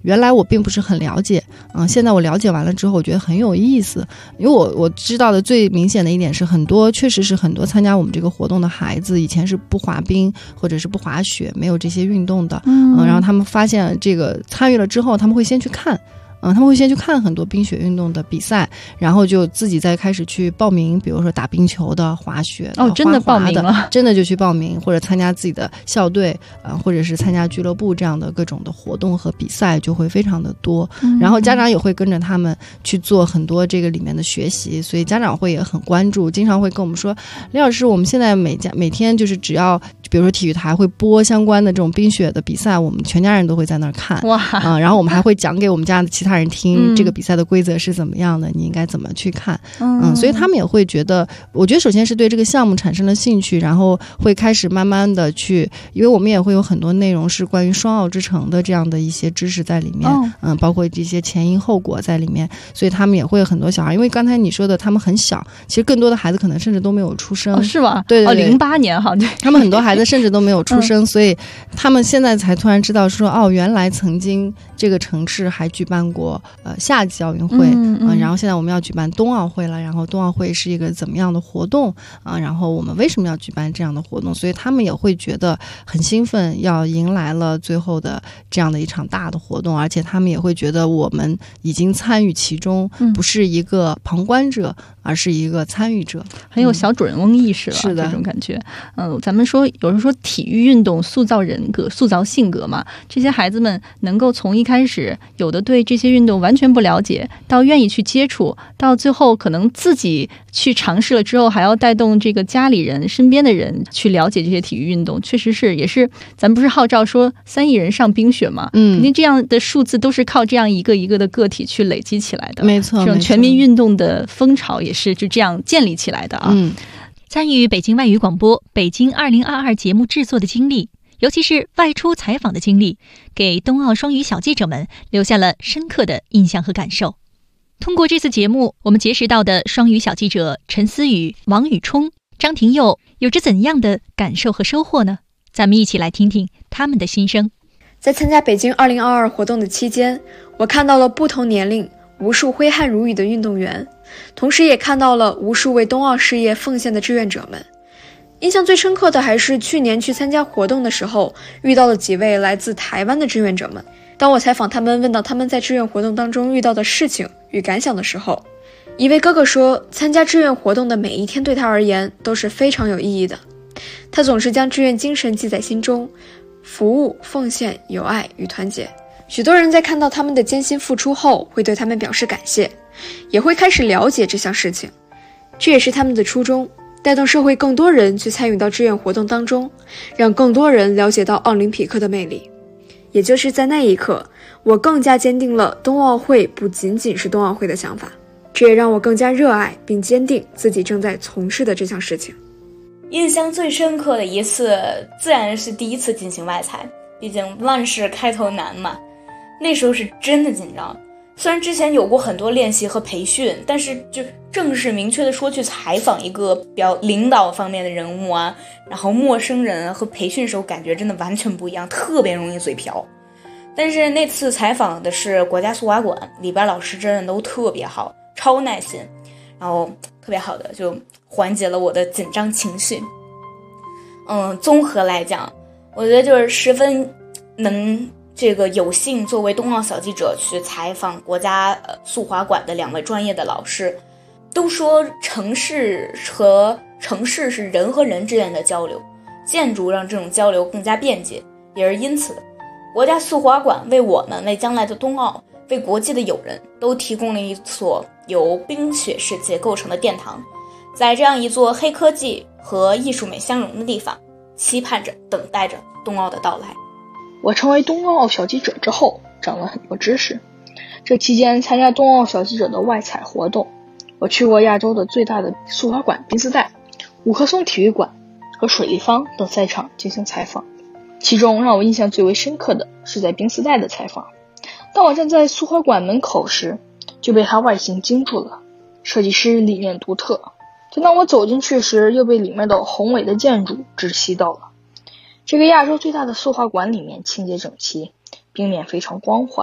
原来我并不是很了解，现在我了解完了之后，我觉得很有意思。因为我知道的最明显的一点是，确实是很多参加我们这个活动的孩子以前是不滑冰或者是不滑雪，没有这些运动的，然后他们发现这个参与了之后，他们会先去看。他们会先去看很多冰雪运动的比赛，然后就自己再开始去报名，比如说打冰球的、滑雪的、 真的报名了， 真的就去报名，或者参加自己的校队，或者是参加俱乐部这样的各种的活动和比赛就会非常的多。然后家长也会跟着他们去做很多这个里面的学习，所以家长会也很关注，经常会跟我们说，李老师，我们现在每天就是只要比如说体育台会播相关的这种冰雪的比赛，我们全家人都会在那儿看。 哇， 然后我们还会讲给我们家的其他人听，这个比赛的规则是怎么样的，你应该怎么去看。所以他们也会觉得，我觉得首先是对这个项目产生了兴趣，然后会开始慢慢的去，因为我们也会有很多内容是关于双奥之城的这样的一些知识在里面，包括这些前因后果在里面，所以他们也会有很多小孩，因为刚才你说的他们很小，其实更多的孩子可能甚至都没有出生。 是吗？ 对对对 ，08年哈，对， 他们很多孩子甚至都没有出生，所以他们现在才突然知道说，原来曾经这个城市还举办过夏季奥运会，然后现在我们要举办冬奥会了，然后冬奥会是一个怎么样的活动然后我们为什么要举办这样的活动，所以他们也会觉得很兴奋，要迎来了最后的这样的一场大的活动，而且他们也会觉得我们已经参与其中，不是一个旁观者，而是一个参与者， 很有小主人翁意识了， 是的， 这种感觉。咱们说有人说体育运动塑造人格、塑造性格嘛，这些孩子们能够从一开始有的对这些运动完全不了解，到愿意去接触，到最后可能自己去尝试了之后，还要带动这个家里人、身边的人去了解这些体育运动，确实是也是咱不是号召说3亿人上冰雪嘛，肯定这样的数字都是靠这样一个一个的个体去累积起来的， 没错， 这种全民运动的风潮也是就这样建立起来的啊。 参与北京外语广播北京2022节目制作的经历，尤其是外出采访的经历，给冬奥双语小记者们留下了深刻的印象和感受。通过这次节目，我们结识到的双语小记者陈思雨、王宇冲、张廷佑有着怎样的感受和收获呢？咱们一起来听听他们的心声。 在参加北京2022活动的期间，我看到了不同年龄无数挥汗如雨的运动员，同时也看到了无数为冬奥事业奉献的志愿者们。印象最深刻的还是去年去参加活动的时候，遇到了几位来自台湾的志愿者们。当我采访他们，问到他们在志愿活动当中遇到的事情与感想的时候，一位哥哥说，参加志愿活动的每一天对他而言都是非常有意义的。他总是将志愿精神记在心中，服务、奉献、友爱与团结。许多人在看到他们的艰辛付出后，会对他们表示感谢，也会开始了解这项事情。这也是他们的初衷，带动社会更多人去参与到志愿活动当中，让更多人了解到奥林匹克的魅力。也就是在那一刻，我更加坚定了冬奥会不仅仅是冬奥会的想法，这也让我更加热爱并坚定自己正在从事的这项事情。 印象最深刻的一次自然是第一次进行外采，毕竟万事开头难嘛，那时候是真的紧张。虽然之前有过很多练习和培训，但是就正式明确的说去采访一个比较领导方面的人物啊，然后陌生人和培训时候感觉真的完全不一样，特别容易嘴瓢。但是那次采访的是国家速滑馆，里边老师真的都特别好，超耐心，然后特别好的就缓解了我的紧张情绪。综合来讲，我觉得就是十分能这个有幸作为冬奥小记者去采访国家速滑馆的2位专业的老师。都说城市是人和人之间的交流，建筑让这种交流更加便捷，也是因此国家速滑馆为我们、为将来的冬奥、为国际的友人都提供了一所由冰雪世界构成的殿堂。在这样一座黑科技和艺术美相融的地方，期盼着、等待着冬奥的到来。 我成为冬奥小记者之后，长了很多知识。这期间参加冬奥小记者的外采活动，我去过亚洲的最大的速滑馆宾斯代、五棵松体育馆和水立方等赛场进行采访。其中让我印象最为深刻的是在宾斯代的采访。当我站在速滑馆门口时，就被它外形惊住了，设计师理念独特。就当我走进去时，又被里面的宏伟的建筑窒息到了。这个亚洲最大的速滑馆里面清洁整齐，冰面非常光滑，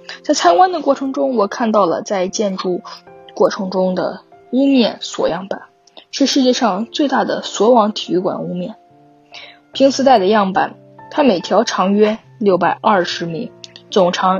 在参观的过程中，我看到了在建筑过程中的屋面锁样板，是世界上最大的锁网体育馆屋面。冰丝带的样板，它每条长约620米，总长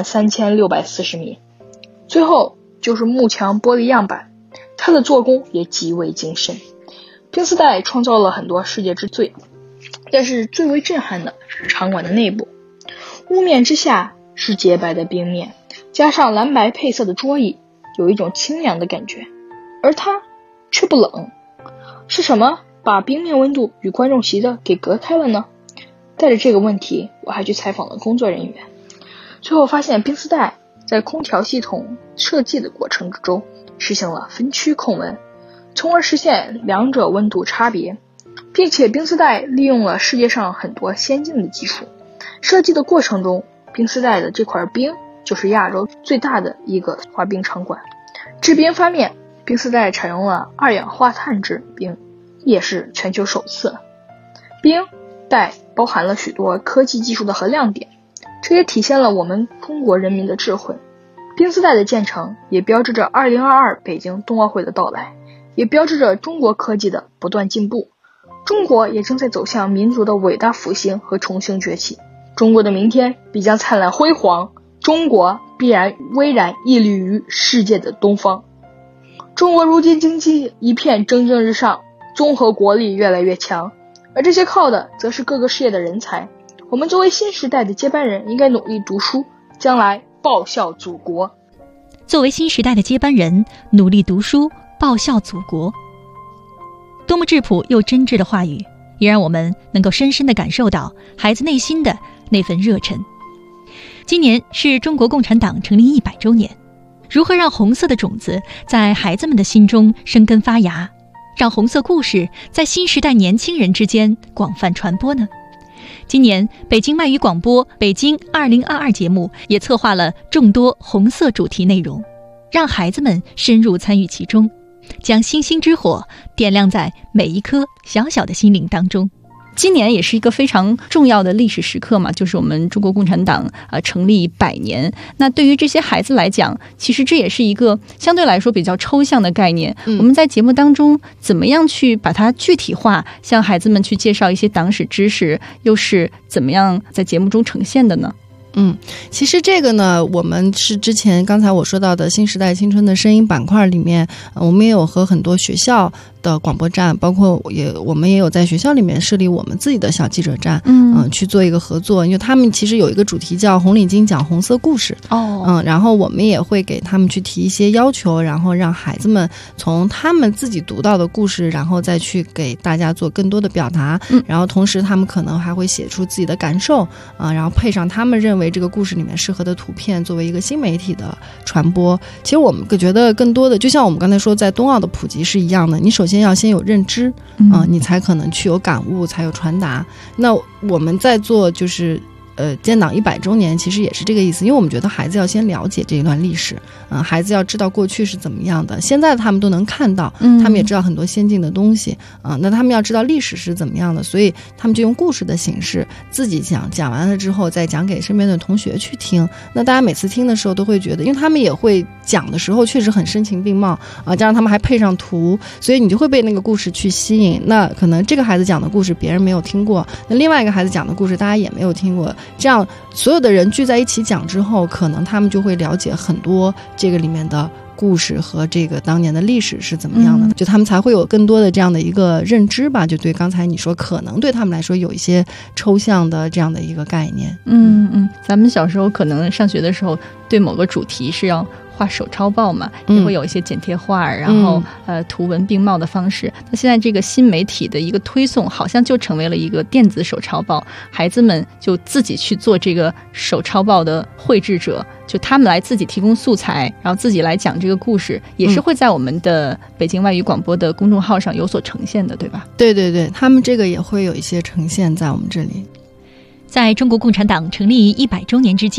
13640米。最后就是幕墙玻璃样板，它的做工也极为精深。冰丝带创造了很多世界之最，但是最为震撼的是场馆的内部。屋面之下是洁白的冰面，加上蓝白配色的桌椅，有一种清凉的感觉，而它却不冷。是什么把冰面温度与观众席的给隔开了呢？带着这个问题，我还去采访了工作人员，最后发现冰丝带在空调系统设计的过程之中实行了分区控温，从而实现两者温度差别，并且冰丝带利用了世界上很多先进的技术。设计的过程中，冰丝带的这块冰就是亚洲最大的一个滑冰场馆。制冰方面，冰丝带采用了二氧化碳制冰，也是全球首次。冰带包含了许多科技技术的和亮点，这也体现了我们中国人民的智慧。冰丝带的建成也标志着2022北京冬奥会的到来，也标志着中国科技的不断进步。中国也正在走向民族的伟大复兴和重新崛起。中国的明天必将灿烂辉煌，中国必然巍然屹立于世界的东方。中国如今经济一片蒸蒸日上，综合国力越来越强，而这些靠的则是各个事业的人才。我们作为新时代的接班人，应该努力读书，将来报效祖国。 作为新时代的接班人，努力读书，报效祖国。多么质朴又真挚的话语，也让我们能够深深地感受到孩子内心的那份热忱。今年是中国共产党成立100周年，如何让红色的种子在孩子们的心中生根发芽，让红色故事在新时代年轻人之间广泛传播呢？今年北京外语广播北京2022节目也策划了众多红色主题内容，让孩子们深入参与其中，将星星之火点亮在每一颗小小的心灵当中。 今年也是一个非常重要的历史时刻嘛，就是我们中国共产党成立100年。那对于这些孩子来讲，其实这也是一个相对来说比较抽象的概念。我们在节目当中怎么样去把它具体化，向孩子们去介绍一些党史知识，又是怎么样在节目中呈现的呢？ 其实这个呢，我们是之前刚才我说到的新时代青春的声音板块里面，我们也有和很多学校的广播站，包括我们也有在学校里面设立我们自己的小记者站，去做一个合作，因为他们其实有一个主题叫红领巾讲红色故事，然后我们也会给他们去提一些要求，然后让孩子们从他们自己读到的故事，然后再去给大家做更多的表达，然后同时他们可能还会写出自己的感受，然后配上他们认为这个故事里面适合的图片，作为一个新媒体的传播。其实我们觉得更多的就像我们刚才说在冬奥的普及是一样的，你首先要先有认知，你才可能去有感悟，才有传达。那我们在做就是建党100周年其实也是这个意思，因为我们觉得孩子要先了解这一段历史，孩子要知道过去是怎么样的，现在他们都能看到，他们也知道很多先进的东西，那他们要知道历史是怎么样的，所以他们就用故事的形式自己讲完了之后再讲给身边的同学去听。那大家每次听的时候都会觉得，因为他们也会讲的时候确实很声情并茂，加上他们还配上图，所以你就会被那个故事去吸引。那可能这个孩子讲的故事别人没有听过，那另外一个孩子讲的故事大家也没有听过，这样所有的人聚在一起讲之后，可能他们就会了解很多这个里面的故事和这个当年的历史是怎么样的，就他们才会有更多的这样的一个认知吧。就对刚才你说可能对他们来说有一些抽象的这样的一个概念。 咱们小时候可能上学的时候对某个主题是要画手抄报嘛，也会有一些剪贴画，然后图文并茂的方式。那现在这个新媒体的一个推送，好像就成为了一个电子手抄报，孩子们就自己去做这个手抄报的绘制者，就他们来自己提供素材，然后自己来讲这个故事，也是会在我们的北京外语广播的公众号上有所呈现的，对吧？ 对对对，他们这个也会有一些呈现在我们这里。 在中国共产党成立100周年之际，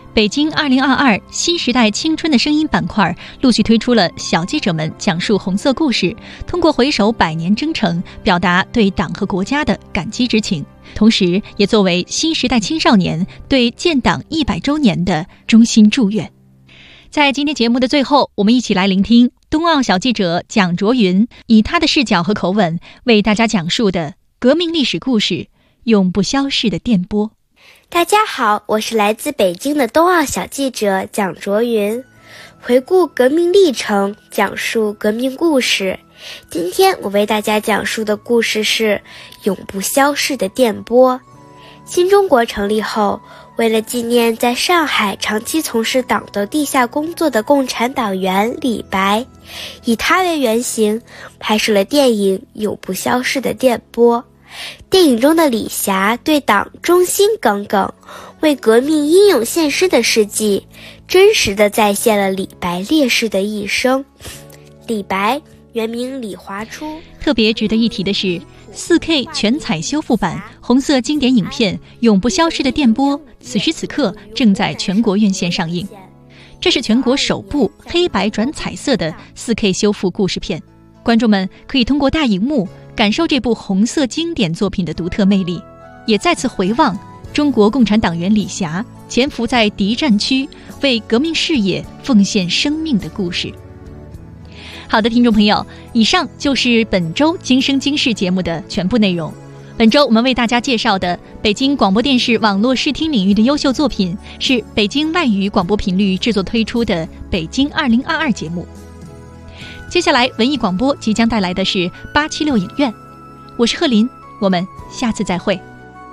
北京2022新时代青春的声音板块陆续推出了小记者们讲述红色故事，通过回首100年征程，表达对党和国家的感激之情，同时也作为新时代青少年对建党100周年的衷心祝愿。在今天节目的最后，我们一起来聆听冬奥小记者蒋卓云以他的视角和口吻为大家讲述的革命历史故事，永不消逝的电波。 大家好，我是来自北京的冬奥小记者蒋卓云，回顾革命历程，讲述革命故事。今天我为大家讲述的故事是永不消逝的电波。新中国成立后，为了纪念在上海长期从事党的地下工作的共产党员李白，以他为原型拍摄了电影《永不消逝的电波》。电影中的李霞对党忠心耿耿，为革命英勇献身的事迹，真实地再现了李白烈士的一生。李白原名李华初。 特别值得一提的是， 4K 全彩修复版红色经典影片《永不消逝的电波》此时此刻正在全国院线上映。这是全国首部黑白转彩色的 4K 修复故事片，观众们可以通过大荧幕感受这部红色经典作品的独特魅力，也再次回望中国共产党员李霞潜伏在敌占区，为革命事业奉献生命的故事。好的，听众朋友，以上就是本周今生今世节目的全部内容。本周我们为大家介绍的北京广播电视网络视听领域的优秀作品，是北京外语广播频率制作推出的北京2022节目。接下来文艺广播即将带来的是876影院，我是贺林，我们下次再会。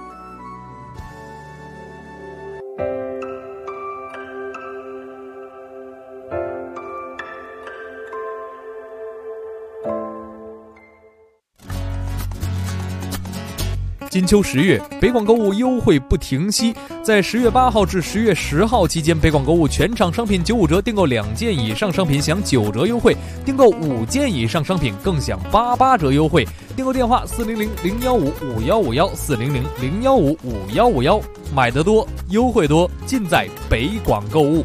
金秋10月，北广购物优惠不停息，在10月8号至10月10号期间，北广购物全场商品95折，订购2件以上商品享9折优惠，订购5件以上商品更享88折优惠。订购电话400-015-5151，400-015-5151，买得多，优惠多，尽在北广购物。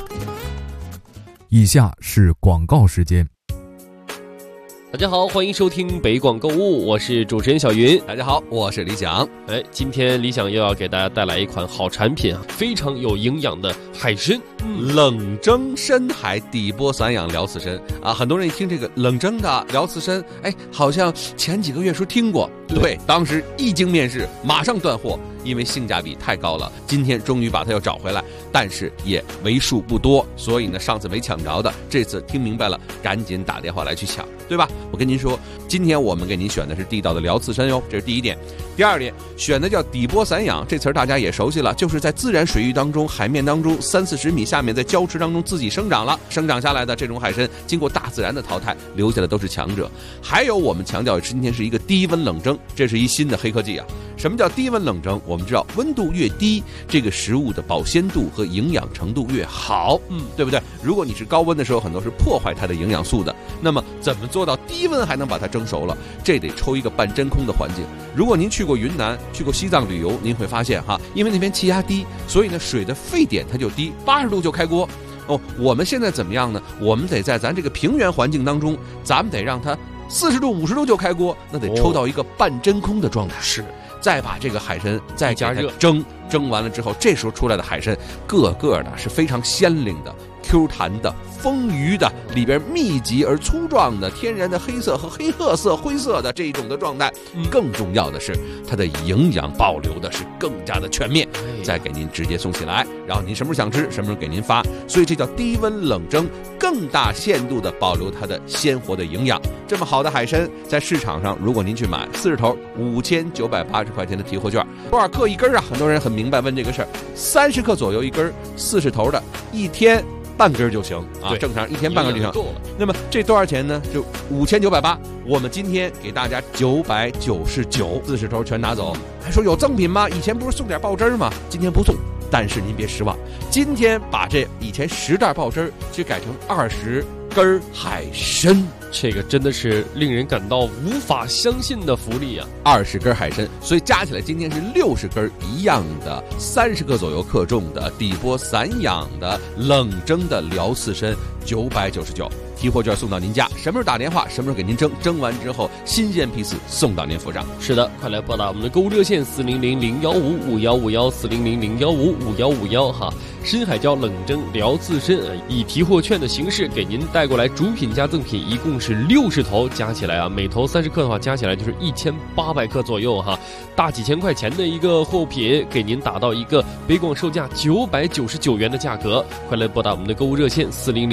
以下是广告时间。 大家好，欢迎收听北广购物，我是主持人小云。 大家好，我是李想。 今天李想又要给大家带来一款好产品啊，非常有营养的海参， 冷蒸深海底波散养辽刺参啊。很多人一听这个冷蒸的辽刺参，好像前几个月时候听过，对，当时一经面世，马上断货，因为性价比太高了。今天终于把它又找回来，但是也为数不多，所以呢，上次没抢着的，这次听明白了，赶紧打电话来去抢，对吧？我跟您说，今天我们给您选的是地道的辽刺参哟，这是第一点。第二点，选的叫底波散养，这词儿大家也熟悉了，就是在自然水域当中、海面当中30-40米下面，在礁池当中自己生长了，生长下来的这种海参，经过大自然的淘汰，留下的都是强者。还有我们强调今天是一个低温冷蒸，这是一新的黑科技啊。什么叫低温冷蒸？我们知道温度越低，这个食物的保鲜度和营养程度越好，对不对？如果你是高温的时候，很多是破坏它的营养素的。那么怎么做到低温还能把它蒸熟了？这得抽一个半真空的环境。如果您去过云南、去过西藏旅游，您会发现哈，因为那边气压低，所以呢水的沸点它就低，80度就开锅。我们现在怎么样呢？我们得在咱这个平原环境当中，咱们得让它40度、50度就开锅，那得抽到一个半真空的状态。是。再把这个海参再加热蒸完了之后，这时候出来的海参个个的是非常鲜灵的、Q 弹的、丰腴的，里边密集而粗壮的天然的黑色和黑褐色、灰色的这一种的状态。更重要的是，它的营养保留的是更加的全面，再给您直接送起来，然后您什么时候想吃，什么时候给您发。所以这叫低温冷蒸，更大限度的保留它的鲜活的营养。这么好的海参，在市场上，如果您去买40头，5980块钱的提货券，多少克一根啊？很多人很明白问这个事儿，30克左右一根，40头的，1天半根就行啊，正常1天半根就行。那么这多少钱呢？就5980，我们今天给大家999，40头全拿走。还说有赠品吗？以前不是送点爆汁吗？今天不送。但是您别失望，今天把这以前10袋爆汁去改成20 根海参。 这个真的是令人感到无法相信的福利啊 ！20根海参，所以加起来今天是60根一样的，30克左右克重的底波散养的冷蒸的辽刺参，999。提货券送到您家，什么时候打电话，什么时候给您蒸，蒸完之后新鲜批次送到您府上。 是的，快来拨打我们的购物热线400-015-5151，400-015-5151哈。深海椒冷蒸辽刺参以提货券的形式给您带过来，主品加赠品一共是60头，加起来啊，每头30克的话，加起来就是1800克左右哈，大几千块钱的一个货品，给您打到一个北广售价999元的价格。快来拨打我们的购物热线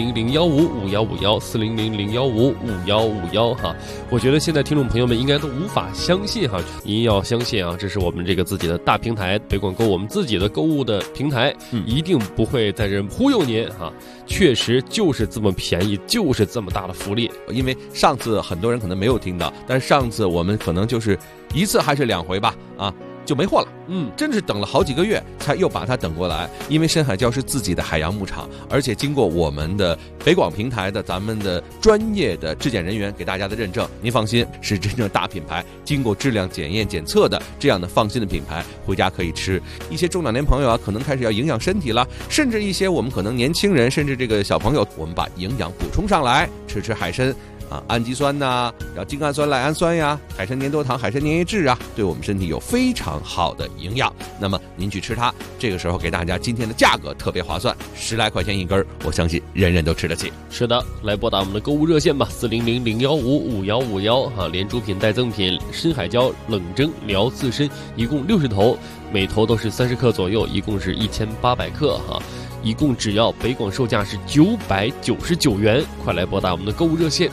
400-015-5151，400-015-5151哈。我觉得现在听众朋友们应该都无法相信哈，您要相信啊，这是我们这个自己的大平台北广购，我们自己的购物的平台，一定不会在这忽悠您哈，确实就是这么便宜，就是这么大的福利。 因为上次很多人可能没有听到，但是上次我们可能就是1次还是2回吧啊，就没货了。真是等了好几个月才又把它等过来。因为深海椒是自己的海洋牧场，而且经过我们的北广平台的咱们的专业的质检人员给大家的认证，您放心，是真正大品牌，经过质量检验检测的这样的放心的品牌，回家可以吃。一些中老年朋友啊，可能开始要营养身体了，甚至一些我们可能年轻人，甚至这个小朋友，我们把营养补充上来，吃海参啊，氨基酸呐，要精氨酸、赖氨酸呀，海参粘多糖、海参粘液质啊，对我们身体有非常好的营养。那么您去吃它，这个时候给大家今天的价格特别划算，10来块钱一根，我相信人人都吃得起。 是的，来拨打我们的购物热线吧，400-015-5151哈，连主品带赠品，深海椒冷蒸辽刺参一共60头，每头都是30克左右，一共是1800克哈。一共只要北广售价是999元，快来拨打我们的购物热线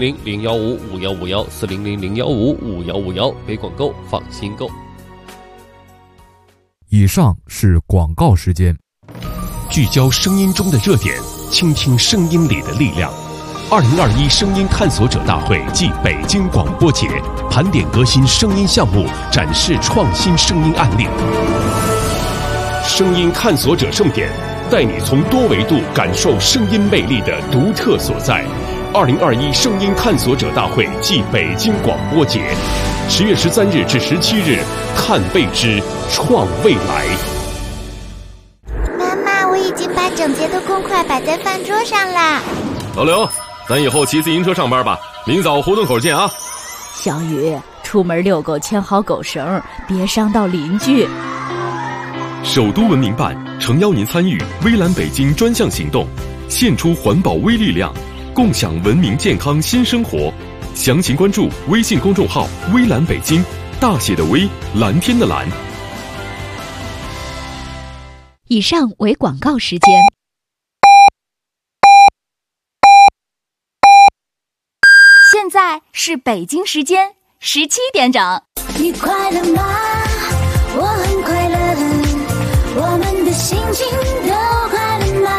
400-015-5151，400-015-5151，北广购，放心购。 以上是广告时间。 聚焦声音中的热点，倾听声音里的力量。2021声音探索者大会暨北京广播节，盘点革新声音项目，展示创新声音案例。声音探索者盛典，带你从多维度感受声音魅力的独特所在。2021声音探索者大会暨北京广播节，10月13日至17日，探未知，创未来。 妈妈，我已经把整洁的公筷摆在饭桌上啦。 老刘，咱以后骑自行车上班吧，明早胡同口见啊。 小雨，出门遛狗牵好狗绳，别伤到邻居。 首都文明办诚邀您参与微蓝北京专项行动，献出环保微力量，共享文明健康新生活。详情关注微信公众号微蓝北京，大写的微，蓝天的蓝。 以上为广告时间。 现在是北京时间17点整。 你快乐吗？我很快乐，我们的心情都快乐吗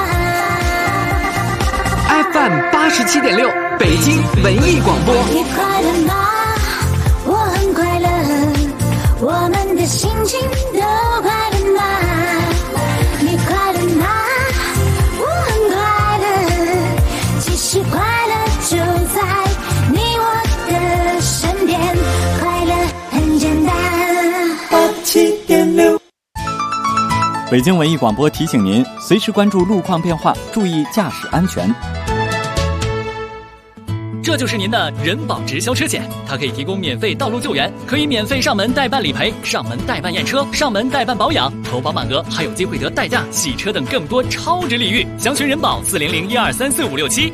？FM 87.6，北京文艺广播。 你快乐吗？我很快乐，我们的心情都快乐吗？你快乐吗？我很快乐，其实快乐就在你我的身边，快乐很简单。87.6。 北京文艺广播提醒您，随时关注路况变化，注意驾驶安全。 这就是您的人保直销车险，它可以提供免费道路救援，可以免费上门代办理赔、上门代办验车、上门代办保养，投保满额还有机会得代驾、洗车等更多超值礼遇。详询人保400-1234567。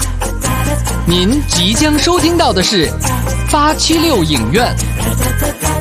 您即将收听到的是876影院。